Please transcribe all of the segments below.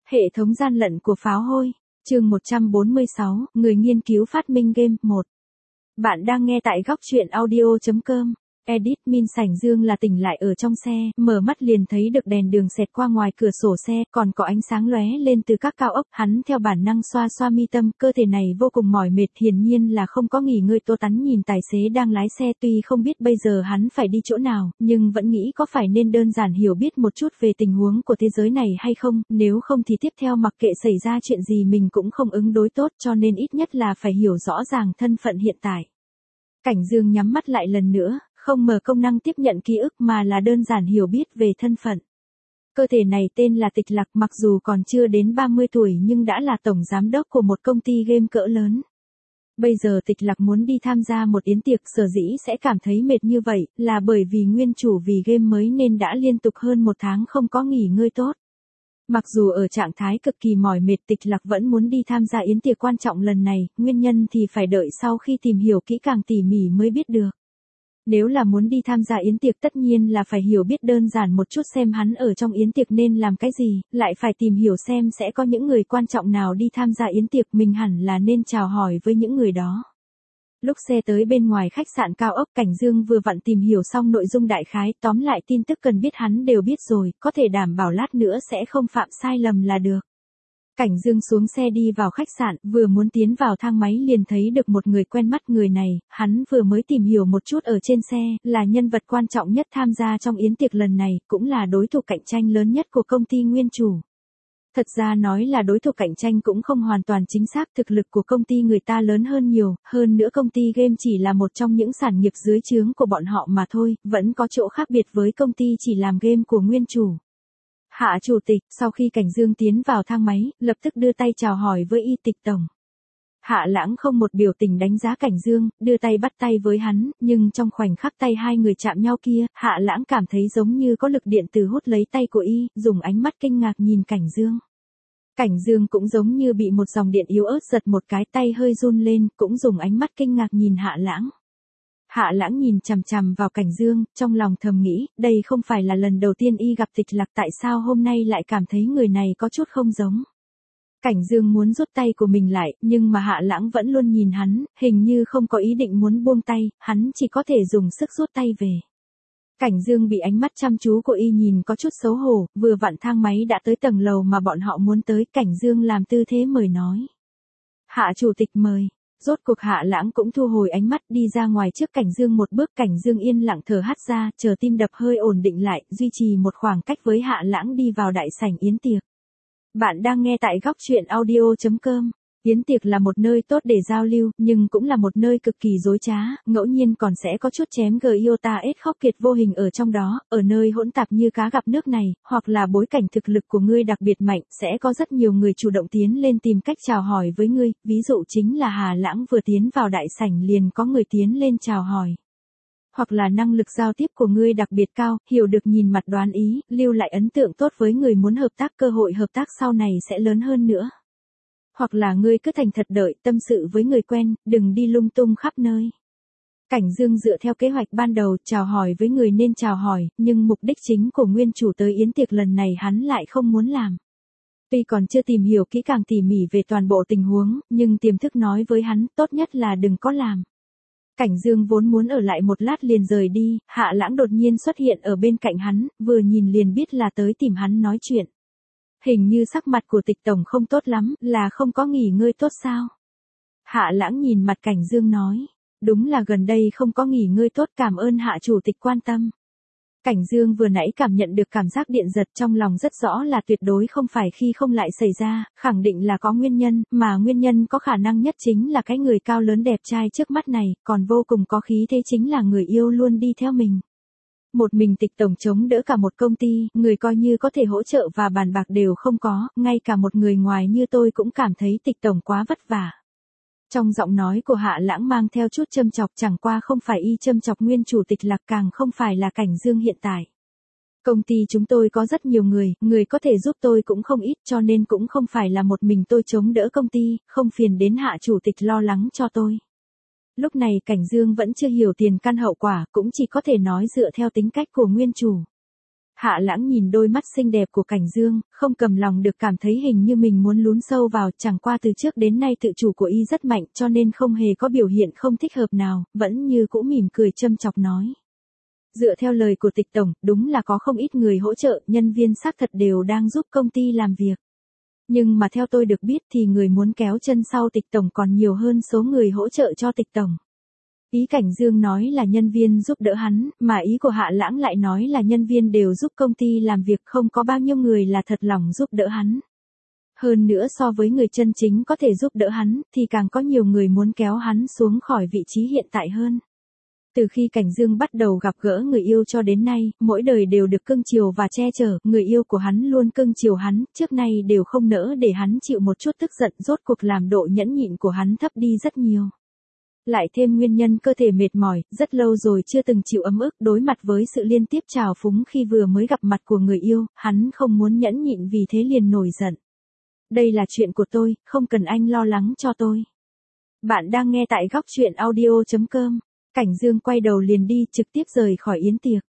Hệ thống gian lận của pháo hôi. Chương 146, người nghiên cứu phát minh game 1. Bạn đang nghe tại góc truyện audio.com. Edit Min Sảnh Dương là tỉnh lại ở trong xe, mở mắt liền thấy được đèn đường xẹt qua ngoài cửa sổ xe, còn có ánh sáng lóe lên từ các cao ốc. Hắn theo bản năng xoa xoa mi tâm, cơ thể này vô cùng mỏi mệt, hiển nhiên là không có nghỉ ngơi. Tô Tắn nhìn tài xế đang lái xe, tuy không biết bây giờ hắn phải đi chỗ nào, nhưng vẫn nghĩ có phải nên đơn giản hiểu biết một chút về tình huống của thế giới này hay không, nếu không thì tiếp theo mặc kệ xảy ra chuyện gì mình cũng không ứng đối tốt, cho nên ít nhất là phải hiểu rõ ràng thân phận hiện tại. Cảnh Dương nhắm mắt lại lần nữa, không mở công năng tiếp nhận ký ức mà là đơn giản hiểu biết về thân phận. Cơ thể này tên là Tịch Lạc, mặc dù còn chưa đến 30 tuổi nhưng đã là tổng giám đốc của một công ty game cỡ lớn. Bây giờ Tịch Lạc muốn đi tham gia một yến tiệc, sở dĩ sẽ cảm thấy mệt như vậy, là bởi vì nguyên chủ vì game mới nên đã liên tục hơn 1 tháng không có nghỉ ngơi tốt. Mặc dù ở trạng thái cực kỳ mỏi mệt, Tịch Lạc vẫn muốn đi tham gia yến tiệc quan trọng lần này, nguyên nhân thì phải đợi sau khi tìm hiểu kỹ càng tỉ mỉ mới biết được. Nếu là muốn đi tham gia yến tiệc tất nhiên là phải hiểu biết đơn giản một chút xem hắn ở trong yến tiệc nên làm cái gì, lại phải tìm hiểu xem sẽ có những người quan trọng nào đi tham gia yến tiệc, mình hẳn là nên chào hỏi với những người đó. Lúc xe tới bên ngoài khách sạn cao ốc, Cảnh Dương vừa vặn tìm hiểu xong nội dung đại khái, tóm lại tin tức cần biết hắn đều biết rồi, có thể đảm bảo lát nữa sẽ không phạm sai lầm là được. Cảnh Dương xuống xe đi vào khách sạn, vừa muốn tiến vào thang máy liền thấy được một người quen mắt. Người này, hắn vừa mới tìm hiểu một chút ở trên xe, là nhân vật quan trọng nhất tham gia trong yến tiệc lần này, cũng là đối thủ cạnh tranh lớn nhất của công ty nguyên chủ. Thật ra nói là đối thủ cạnh tranh cũng không hoàn toàn chính xác, thực lực của công ty người ta lớn hơn nhiều, hơn nữa công ty game chỉ là một trong những sản nghiệp dưới trướng của bọn họ mà thôi, vẫn có chỗ khác biệt với công ty chỉ làm game của nguyên chủ. Hạ chủ tịch, sau khi Cảnh Dương tiến vào thang máy, lập tức đưa tay chào hỏi với Y Tịch tổng. Hạ Lãng không một biểu tình đánh giá Cảnh Dương, đưa tay bắt tay với hắn, nhưng trong khoảnh khắc tay hai người chạm nhau kia, Hạ Lãng cảm thấy giống như có lực điện từ hút lấy tay của Y, dùng ánh mắt kinh ngạc nhìn Cảnh Dương. Cảnh Dương cũng giống như bị một dòng điện yếu ớt giật một cái, tay hơi run lên, cũng dùng ánh mắt kinh ngạc nhìn Hạ Lãng. Hạ Lãng nhìn chằm chằm vào Cảnh Dương, trong lòng thầm nghĩ, đây không phải là lần đầu tiên Y gặp Tịch Lạc, tại sao hôm nay lại cảm thấy người này có chút không giống. Cảnh Dương muốn rút tay của mình lại, nhưng mà Hạ Lãng vẫn luôn nhìn hắn, hình như không có ý định muốn buông tay, hắn chỉ có thể dùng sức rút tay về. Cảnh Dương bị ánh mắt chăm chú của Y nhìn có chút xấu hổ, vừa vặn thang máy đã tới tầng lầu mà bọn họ muốn tới, Cảnh Dương làm tư thế mời nói. Hạ chủ tịch mời. Rốt cuộc Hạ Lãng cũng thu hồi ánh mắt, đi ra ngoài trước Cảnh Dương một bước. Cảnh Dương yên lặng thở hắt ra, chờ tim đập hơi ổn định lại, duy trì một khoảng cách với Hạ Lãng đi vào đại sảnh yến tiệc. Bạn đang nghe tại góc truyện audio.com. Yến tiệc là một nơi tốt để giao lưu, nhưng cũng là một nơi cực kỳ dối trá, ngẫu nhiên còn sẽ có chút chém giota ết khóc kiệt vô hình ở trong đó, ở nơi hỗn tạp như cá gặp nước này, hoặc là bối cảnh thực lực của ngươi đặc biệt mạnh, sẽ có rất nhiều người chủ động tiến lên tìm cách chào hỏi với ngươi, ví dụ chính là Hà Lãng vừa tiến vào đại sảnh liền có người tiến lên chào hỏi. Hoặc là năng lực giao tiếp của ngươi đặc biệt cao, hiểu được nhìn mặt đoán ý, lưu lại ấn tượng tốt với người muốn hợp tác, cơ hội hợp tác sau này sẽ lớn hơn nữa. Hoặc là ngươi cứ thành thật đợi, tâm sự với người quen, đừng đi lung tung khắp nơi. Cảnh Dương dựa theo kế hoạch ban đầu, chào hỏi với người nên chào hỏi, nhưng mục đích chính của nguyên chủ tới yến tiệc lần này hắn lại không muốn làm. Tuy còn chưa tìm hiểu kỹ càng tỉ mỉ về toàn bộ tình huống, nhưng tiềm thức nói với hắn, tốt nhất là đừng có làm. Cảnh Dương vốn muốn ở lại một lát liền rời đi, Hạ Lãng đột nhiên xuất hiện ở bên cạnh hắn, vừa nhìn liền biết là tới tìm hắn nói chuyện. Hình như sắc mặt của Tịch tổng không tốt lắm, là không có nghỉ ngơi tốt sao? Hạ Lãng nhìn mặt Cảnh Dương nói, đúng là gần đây không có nghỉ ngơi tốt, cảm ơn Hạ chủ tịch quan tâm. Cảnh Dương vừa nãy cảm nhận được cảm giác điện giật trong lòng rất rõ là tuyệt đối không phải khi không lại xảy ra, khẳng định là có nguyên nhân, mà nguyên nhân có khả năng nhất chính là cái người cao lớn đẹp trai trước mắt này, còn vô cùng có khí thế chính là người yêu luôn đi theo mình. Một mình Tịch tổng chống đỡ cả một công ty, người coi như có thể hỗ trợ và bàn bạc đều không có, ngay cả một người ngoài như tôi cũng cảm thấy Tịch tổng quá vất vả. Trong giọng nói của Hạ Lãng mang theo chút châm chọc, chẳng qua không phải Y châm chọc nguyên chủ Tịch Lạc, càng không phải là Cảnh Dương hiện tại. Công ty chúng tôi có rất nhiều người có thể giúp tôi cũng không ít, cho nên cũng không phải là một mình tôi chống đỡ công ty, không phiền đến Hạ chủ tịch lo lắng cho tôi. Lúc này Cảnh Dương vẫn chưa hiểu tiền căn hậu quả, cũng chỉ có thể nói dựa theo tính cách của nguyên chủ. Hạ Lãng nhìn đôi mắt xinh đẹp của Cảnh Dương, không cầm lòng được cảm thấy hình như mình muốn lún sâu vào, chẳng qua từ trước đến nay tự chủ của y rất mạnh cho nên không hề có biểu hiện không thích hợp nào, vẫn như cũ mỉm cười châm chọc nói. Dựa theo lời của Tịch tổng, đúng là có không ít người hỗ trợ, nhân viên xác thật đều đang giúp công ty làm việc. Nhưng mà theo tôi được biết thì người muốn kéo chân sau Tịch tổng còn nhiều hơn số người hỗ trợ cho Tịch tổng. Ý Cảnh Dương nói là nhân viên giúp đỡ hắn, mà ý của Hạ Lãng lại nói là nhân viên đều giúp công ty làm việc, không có bao nhiêu người là thật lòng giúp đỡ hắn. Hơn nữa so với người chân chính có thể giúp đỡ hắn, thì càng có nhiều người muốn kéo hắn xuống khỏi vị trí hiện tại hơn. Từ khi Cảnh Dương bắt đầu gặp gỡ người yêu cho đến nay, mỗi đời đều được cưng chiều và che chở, người yêu của hắn luôn cưng chiều hắn, trước nay đều không nỡ để hắn chịu một chút tức giận, rốt cuộc làm độ nhẫn nhịn của hắn thấp đi rất nhiều. Lại thêm nguyên nhân cơ thể mệt mỏi, rất lâu rồi chưa từng chịu ấm ức, đối mặt với sự liên tiếp trào phúng khi vừa mới gặp mặt của người yêu, hắn không muốn nhẫn nhịn vì thế liền nổi giận. Đây là chuyện của tôi, không cần anh lo lắng cho tôi. Bạn đang nghe tại góc chuyện audio.com. Cảnh Dương quay đầu liền đi, trực tiếp rời khỏi yến tiệc.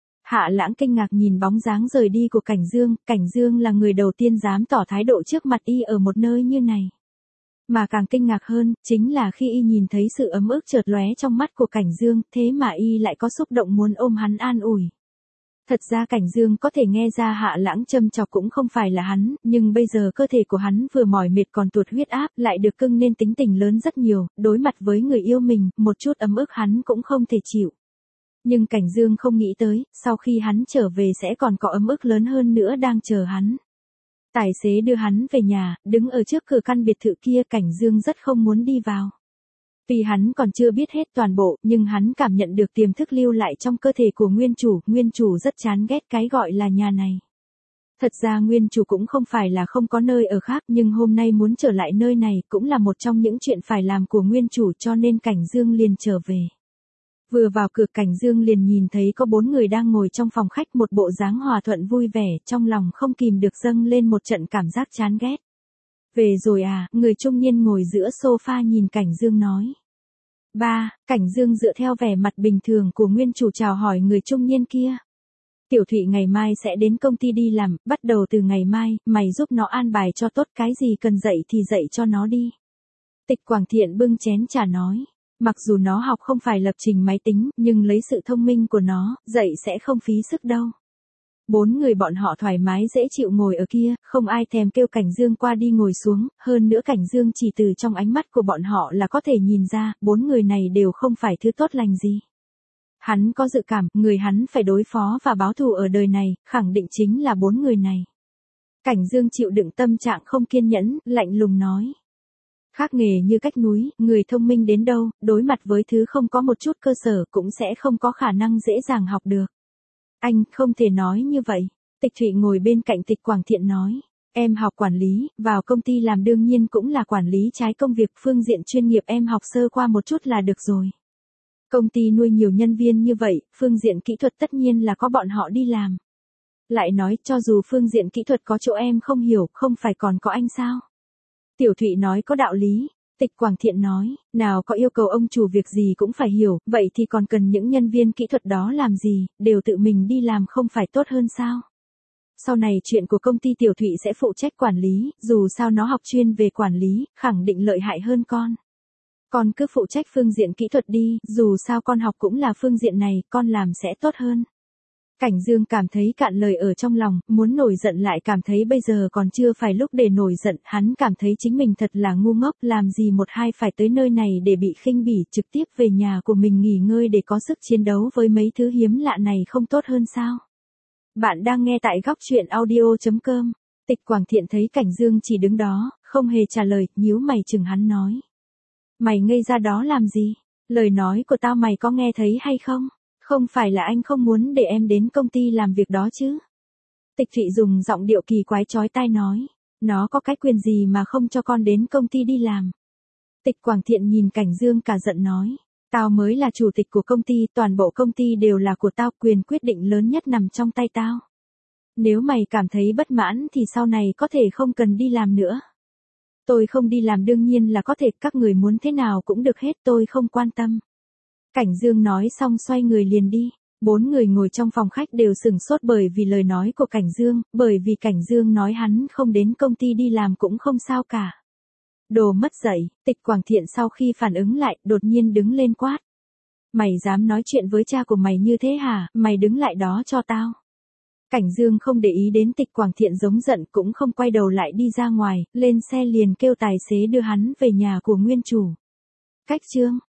Hạ Lãng kinh ngạc nhìn bóng dáng rời đi của Cảnh Dương là người đầu tiên dám tỏ thái độ trước mặt y ở một nơi như này. Mà càng kinh ngạc hơn, chính là khi y nhìn thấy sự ấm ức chợt lóe trong mắt của Cảnh Dương, thế mà y lại có xúc động muốn ôm hắn an ủi. Thật ra Cảnh Dương có thể nghe ra Hạ Lãng châm chọc cũng không phải là hắn, nhưng bây giờ cơ thể của hắn vừa mỏi mệt còn tụt huyết áp, lại được cưng nên tính tình lớn rất nhiều, đối mặt với người yêu mình, một chút ấm ức hắn cũng không thể chịu. Nhưng Cảnh Dương không nghĩ tới, sau khi hắn trở về sẽ còn có ấm ức lớn hơn nữa đang chờ hắn. Tài xế đưa hắn về nhà, đứng ở trước cửa căn biệt thự kia, Cảnh Dương rất không muốn đi vào. Vì hắn còn chưa biết hết toàn bộ, nhưng hắn cảm nhận được tiềm thức lưu lại trong cơ thể của nguyên chủ rất chán ghét cái gọi là nhà này. Thật ra nguyên chủ cũng không phải là không có nơi ở khác, nhưng hôm nay muốn trở lại nơi này cũng là một trong những chuyện phải làm của nguyên chủ, cho nên Cảnh Dương liền trở về. Vừa vào cửa Cảnh Dương liền nhìn thấy có 4 người đang ngồi trong phòng khách, một bộ dáng hòa thuận vui vẻ, trong lòng không kìm được dâng lên một trận cảm giác chán ghét. Về rồi à, người trung niên ngồi giữa sofa nhìn Cảnh Dương nói. Ba, Cảnh Dương dựa theo vẻ mặt bình thường của nguyên chủ chào hỏi người trung niên kia. Tiểu Thụy ngày mai sẽ đến công ty đi làm, bắt đầu từ ngày mai, mày giúp nó an bài cho tốt, cái gì cần dạy thì dạy cho nó đi. Tịch Quảng Thiện bưng chén trà nói. Mặc dù nó học không phải lập trình máy tính, nhưng lấy sự thông minh của nó, dạy sẽ không phí sức đâu. 4 người bọn họ thoải mái dễ chịu ngồi ở kia, không ai thèm kêu Cảnh Dương qua đi ngồi xuống, hơn nữa Cảnh Dương chỉ từ trong ánh mắt của bọn họ là có thể nhìn ra, 4 người này đều không phải thứ tốt lành gì. Hắn có dự cảm, người hắn phải đối phó và báo thù ở đời này, khẳng định chính là 4 người này. Cảnh Dương chịu đựng tâm trạng không kiên nhẫn, lạnh lùng nói. Khác nghề như cách núi, người thông minh đến đâu, đối mặt với thứ không có một chút cơ sở cũng sẽ không có khả năng dễ dàng học được. Anh, không thể nói như vậy. Tịch Thụy ngồi bên cạnh Tịch Quảng Thiện nói. Em học quản lý, vào công ty làm đương nhiên cũng là quản lý trái công việc, phương diện chuyên nghiệp em học sơ qua một chút là được rồi. Công ty nuôi nhiều nhân viên như vậy, phương diện kỹ thuật tất nhiên là có bọn họ đi làm. Lại nói, cho dù phương diện kỹ thuật có chỗ em không hiểu, không phải còn có anh sao? Tiểu Thụy nói có đạo lý. Tịch Quảng Thiện nói, nào có yêu cầu ông chủ việc gì cũng phải hiểu, vậy thì còn cần những nhân viên kỹ thuật đó làm gì, đều tự mình đi làm không phải tốt hơn sao? Sau này chuyện của công ty Tiểu Thụy sẽ phụ trách quản lý, dù sao nó học chuyên về quản lý, khẳng định lợi hại hơn con. Con cứ phụ trách phương diện kỹ thuật đi, dù sao con học cũng là phương diện này, con làm sẽ tốt hơn. Cảnh Dương cảm thấy cạn lời ở trong lòng, muốn nổi giận lại cảm thấy bây giờ còn chưa phải lúc để nổi giận, hắn cảm thấy chính mình thật là ngu ngốc, làm gì một hai phải tới nơi này để bị khinh bỉ, trực tiếp về nhà của mình nghỉ ngơi để có sức chiến đấu với mấy thứ hiếm lạ này không tốt hơn sao? Bạn đang nghe tại góc chuyện audio.com. Tịch Quảng Thiện thấy Cảnh Dương chỉ đứng đó, không hề trả lời, nhíu mày chừng hắn nói. Mày ngây ra đó làm gì? Lời nói của tao mày có nghe thấy hay không? Không phải là anh không muốn để em đến công ty làm việc đó chứ? Tịch Thụy dùng giọng điệu kỳ quái chói tai nói. Nó có cái quyền gì mà không cho con đến công ty đi làm? Tịch Quảng Thiện nhìn Cảnh Dương cả giận nói. Tao mới là chủ tịch của công ty, toàn bộ công ty đều là của tao, quyền quyết định lớn nhất nằm trong tay tao. Nếu mày cảm thấy bất mãn thì sau này có thể không cần đi làm nữa. Tôi không đi làm đương nhiên là có thể, các người muốn thế nào cũng được hết, tôi không quan tâm. Cảnh Dương nói xong xoay người liền đi. 4 người ngồi trong phòng khách đều sửng sốt bởi vì lời nói của Cảnh Dương, bởi vì Cảnh Dương nói hắn không đến công ty đi làm cũng không sao cả. Đồ mất dạy, Tịch Quảng Thiện sau khi phản ứng lại, đột nhiên đứng lên quát. Mày dám nói chuyện với cha của mày như thế hả, mày đứng lại đó cho tao. Cảnh Dương không để ý đến Tịch Quảng Thiện giống giận cũng không quay đầu lại đi ra ngoài, lên xe liền kêu tài xế đưa hắn về nhà của nguyên chủ. Cách chương